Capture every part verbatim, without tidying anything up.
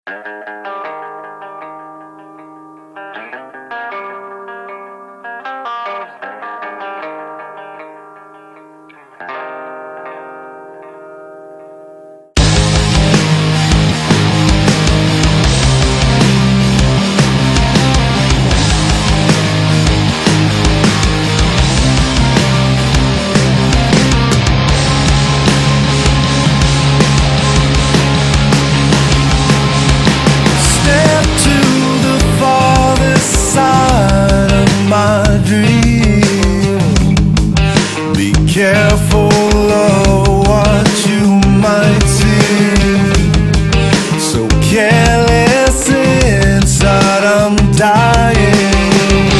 Careful of what you might see. So careless inside, I'm dying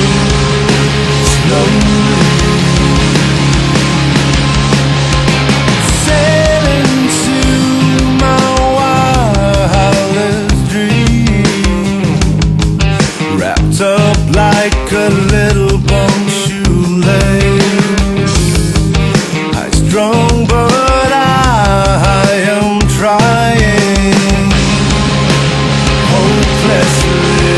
slowly. Sailing to my wildest dream, wrapped up like a little bum shoelace. Strong, but I am trying hopelessly.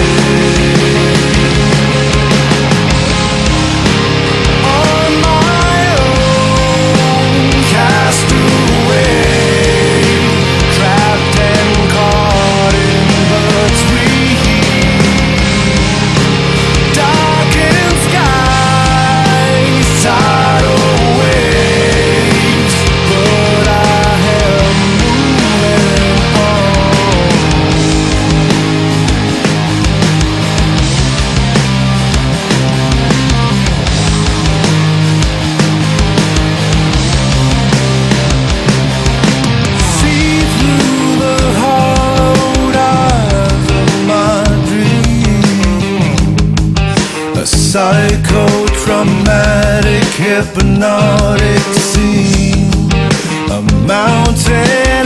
On my own, cast away, trapped and caught in between darkened skies, tidal waves. But I am moving on. See through the hollowed eyes of my dream, a psychotraumatic, hypnotic scene, a mountain